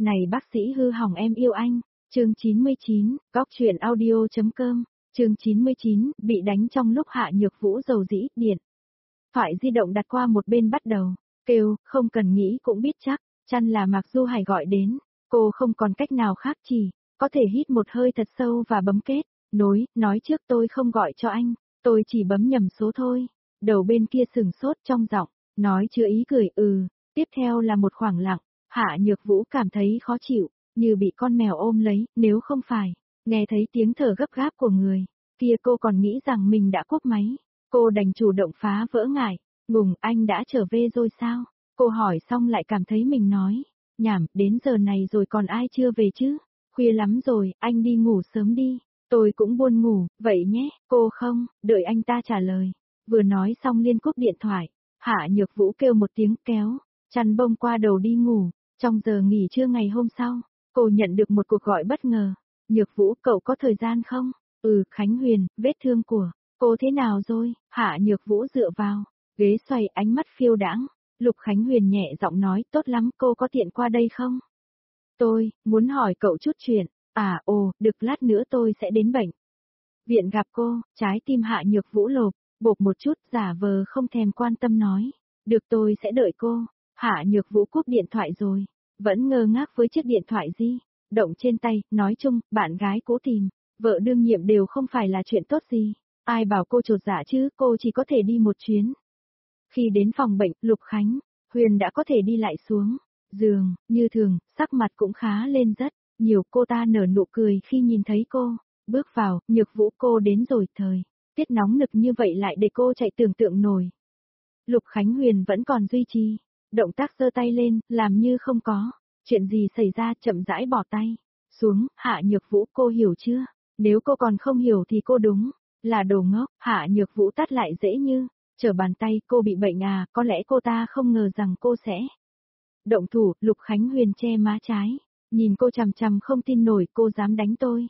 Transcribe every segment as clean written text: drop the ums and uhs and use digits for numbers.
Này bác sĩ hư hỏng em yêu anh. Chương 99, góc truyện audio.com. Chương 99, bị đánh trong lúc Hạ Nhược Vũ dầu dĩ, điện thoại di động đặt qua một bên bắt đầu kêu, không cần nghĩ cũng biết chắc, chăn là Mạc Du Hải gọi đến. Cô không còn cách nào khác chỉ có thể hít một hơi thật sâu và bấm kết nối, nói trước tôi không gọi cho anh, tôi chỉ bấm nhầm số thôi. Đầu bên kia sừng sốt trong giọng nói chứa ý cười. Tiếp theo là một khoảng lặng. Hạ Nhược Vũ cảm thấy khó chịu, như bị con mèo ôm lấy, nếu không phải nghe thấy tiếng thở gấp gáp của người kia cô còn nghĩ rằng mình đã cúp máy. Cô đành chủ động phá vỡ ngại, ngùng, anh đã trở về rồi sao? Cô hỏi xong lại cảm thấy mình nói nhảm, đến giờ này rồi còn ai chưa về chứ? Khuya lắm rồi, anh đi ngủ sớm đi. Tôi cũng buồn ngủ, vậy nhé. Cô không đợi anh ta trả lời, vừa nói xong liên cúp điện thoại. Hạ Nhược Vũ kêu một tiếng kéo chăn bông qua đầu đi ngủ. Trong giờ nghỉ trưa ngày hôm sau, cô nhận được một cuộc gọi bất ngờ. Nhược Vũ, cậu có thời gian không? Khánh Huyền, vết thương của cô thế nào rồi? Hạ Nhược Vũ dựa vào ghế xoay, ánh mắt phiêu đãng. Lục Khánh Huyền nhẹ giọng nói, tốt lắm, cô có tiện qua đây không? Tôi muốn hỏi cậu chút chuyện. Được, lát nữa tôi sẽ đến bệnh viện gặp cô. Trái tim Hạ Nhược Vũ lộp bộp một chút, giả vờ không thèm quan tâm nói, được, tôi sẽ đợi cô. Hạ Nhược Vũ cúp điện thoại rồi, vẫn ngơ ngác với chiếc điện thoại di động trên tay. Nói chung, bạn gái cố tìm vợ đương nhiệm đều không phải là chuyện tốt gì. Ai bảo cô chột dạ chứ, cô chỉ có thể đi một chuyến. Khi đến phòng bệnh, Lục Khánh Huyền đã có thể đi lại xuống giường, như thường, sắc mặt cũng khá lên rất nhiều. Cô ta nở nụ cười khi nhìn thấy cô bước vào. Nhược Vũ, cô đến rồi. Thời tiết nóng nực như vậy lại để cô chạy tưởng tượng nổi. Lục Khánh Huyền vẫn còn duy trì động tác giơ tay lên, làm như không có chuyện gì xảy ra, chậm rãi bỏ tay xuống. Hạ Nhược Vũ, cô hiểu chưa? Nếu cô còn không hiểu thì cô đúng là đồ ngốc. Hạ Nhược Vũ tát lại dễ như trở bàn tay, cô bị bệnh à? Có lẽ cô ta không ngờ rằng cô sẽ động thủ. Lục Khánh Huyền che má trái, nhìn cô chằm chằm không tin nổi, cô dám đánh tôi?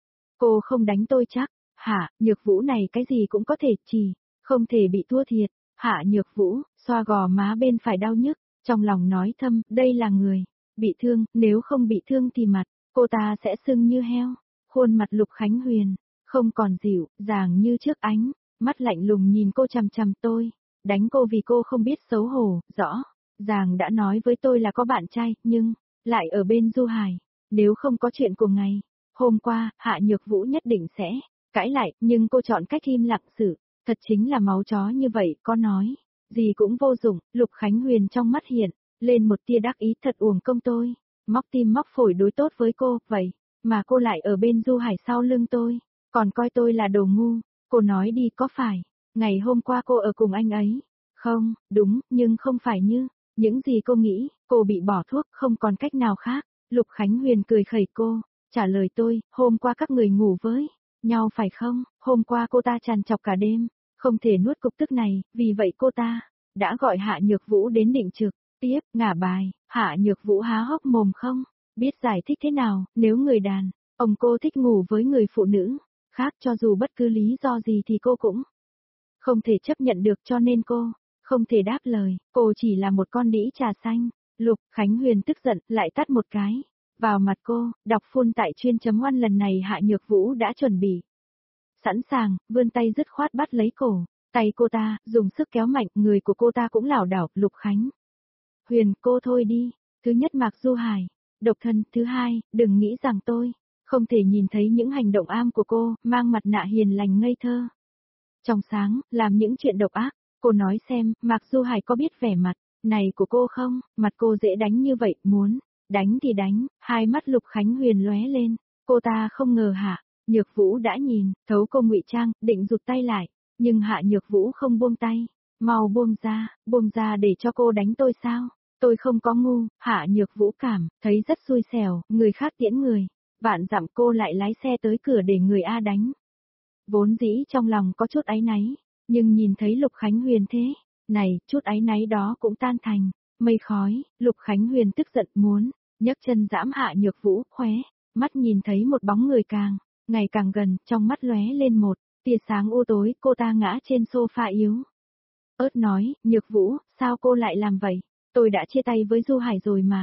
Cô không đánh tôi chắc? Hạ Nhược Vũ này cái gì cũng có thể, chỉ không thể bị thua thiệt. Hạ Nhược Vũ xoa gò má bên phải đau nhức, trong lòng nói thầm, đây là người bị thương, nếu không bị thương thì mặt cô ta sẽ sưng như heo. Khuôn mặt Lục Khánh Huyền không còn dịu dàng như trước, ánh mắt lạnh lùng nhìn cô chằm chằm. Tôi đánh cô vì cô không biết xấu hổ, rõ ràng đã nói với tôi là có bạn trai, nhưng lại ở bên Du Hải. Nếu không có chuyện của ngày hôm qua, Hạ Nhược Vũ nhất định sẽ cãi lại, nhưng cô chọn cách im lặng xử. Thật chính là máu chó như vậy, có nói gì cũng vô dụng. Lục Khánh Huyền trong mắt hiện lên một tia đắc ý, thật uổng công tôi móc tim móc phổi đối tốt với cô, vậy mà cô lại ở bên Du Hải sau lưng tôi, còn coi tôi là đồ ngu. Cô nói đi, có phải ngày hôm qua cô ở cùng anh ấy không? Đúng, nhưng không phải như những gì cô nghĩ. Cô bị bỏ thuốc, không còn cách nào khác. Lục Khánh Huyền cười khẩy cô, trả lời tôi, hôm qua các người ngủ với nhau phải không? Hôm qua cô ta trằn trọc cả đêm, không thể nuốt cục tức này, vì vậy cô ta đã gọi Hạ Nhược Vũ đến định trực tiếp ngả bài. Hạ Nhược Vũ há hốc mồm, không biết giải thích thế nào. Nếu người đàn ông cô thích ngủ với người phụ nữ khác, cho dù bất cứ lý do gì thì cô cũng không thể chấp nhận được, cho nên cô không thể đáp lời. Cô chỉ là một con đĩ trà xanh. Lục Khánh Huyền tức giận, lại tát một cái vào mặt cô. Đọc phun tại chuyên.oan, lần này Hạ Nhược Vũ đã chuẩn bị sẵn sàng, vươn tay dứt khoát bắt lấy cổ tay cô ta, dùng sức kéo mạnh. Người của cô ta cũng lảo đảo. Lục Khánh Huyền, cô thôi đi. Thứ nhất, Mạc Du Hải độc thân. Thứ hai, đừng nghĩ rằng tôi không thể nhìn thấy những hành động am của cô, mang mặt nạ hiền lành ngây thơ trong sáng, làm những chuyện độc ác. Cô nói xem, Mạc Du Hải có biết vẻ mặt này của cô không? Mặt cô dễ đánh như vậy, muốn đánh thì đánh. Hai mắt Lục Khánh Huyền lóe lên, cô ta không ngờ Hạ Nhược Vũ đã nhìn thấu cô ngụy trang, định rụt tay lại, nhưng Hạ Nhược Vũ không buông tay. Mau buông ra để cho cô đánh tôi sao? Tôi không có ngu. Hạ Nhược Vũ cảm thấy rất xui xẻo, người khác tiễn người vạn dặm, cô lại lái xe tới cửa để người A đánh. Vốn dĩ trong lòng có chút áy náy, nhưng nhìn thấy Lục Khánh Huyền thế này, chút áy náy đó cũng tan thành mây khói. Lục Khánh Huyền tức giận, muốn nhấc chân giẫm Hạ Nhược Vũ, khóe mắt nhìn thấy một bóng người càng ngày càng gần, trong mắt lóe lên một tia sáng u tối. Cô ta ngã trên sofa yếu ớt nói, Nhược Vũ, sao cô lại làm vậy? Tôi đã chia tay với Du Hải rồi mà.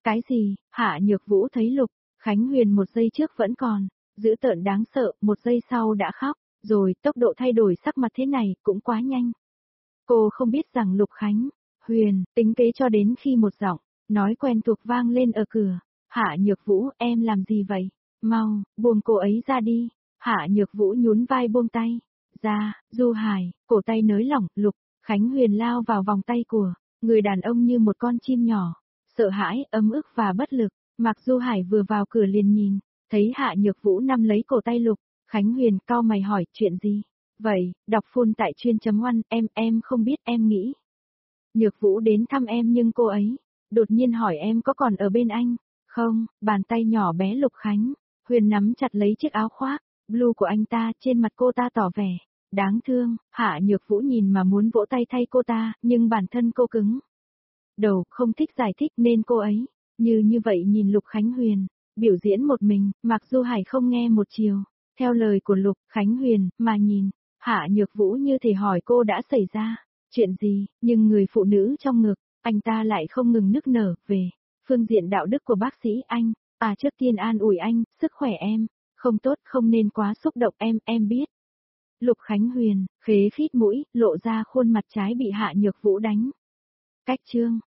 Cái gì? Hạ Nhược Vũ thấy Lục Khánh Huyền một giây trước vẫn còn, dữ tợn đáng sợ, một giây sau đã khóc, rồi tốc độ thay đổi sắc mặt thế này cũng quá nhanh. Cô không biết rằng Lục Khánh Huyền tính kế cho đến khi một giọng nói quen thuộc vang lên ở cửa. Hạ Nhược Vũ, em làm gì vậy? Mau, buông cô ấy ra đi. Hạ Nhược Vũ nhún vai buông tay. Ra, Du Hải, cổ tay nới lỏng, Lục Khánh Huyền lao vào vòng tay của người đàn ông như một con chim nhỏ, sợ hãi, ấm ức và bất lực. Mạc Du Hải vừa vào cửa liền nhìn, thấy Hạ Nhược Vũ nắm lấy cổ tay Lục Khánh Huyền, cau mày hỏi chuyện gì? Vậy, đọc full tại chuyên.oan, em không biết, em nghĩ. Nhược Vũ đến thăm em nhưng cô ấy đột nhiên hỏi em có còn ở bên anh không? Bàn tay nhỏ bé Lục Khánh Huyền nắm chặt lấy chiếc áo khoác blue của anh ta, trên mặt cô ta tỏ vẻ đáng thương. Hạ Nhược Vũ nhìn mà muốn vỗ tay thay cô ta, nhưng bản thân cô cứng đầu, không thích giải thích nên cô ấy như vậy nhìn Lục Khánh Huyền biểu diễn một mình. Mặc dù Hải không nghe một chiều theo lời của Lục Khánh Huyền mà nhìn Hạ Nhược Vũ như thể hỏi cô đã xảy ra chuyện gì, nhưng người phụ nữ trong ngực anh ta lại không ngừng nức nở về phương diện đạo đức của bác sĩ anh. Trước tiên an ủi anh, sức khỏe em không tốt, không nên quá xúc động, em biết. Lục Khánh Huyền khế khít mũi, lộ ra khuôn mặt trái bị Hạ Nhược Vũ đánh cách trương.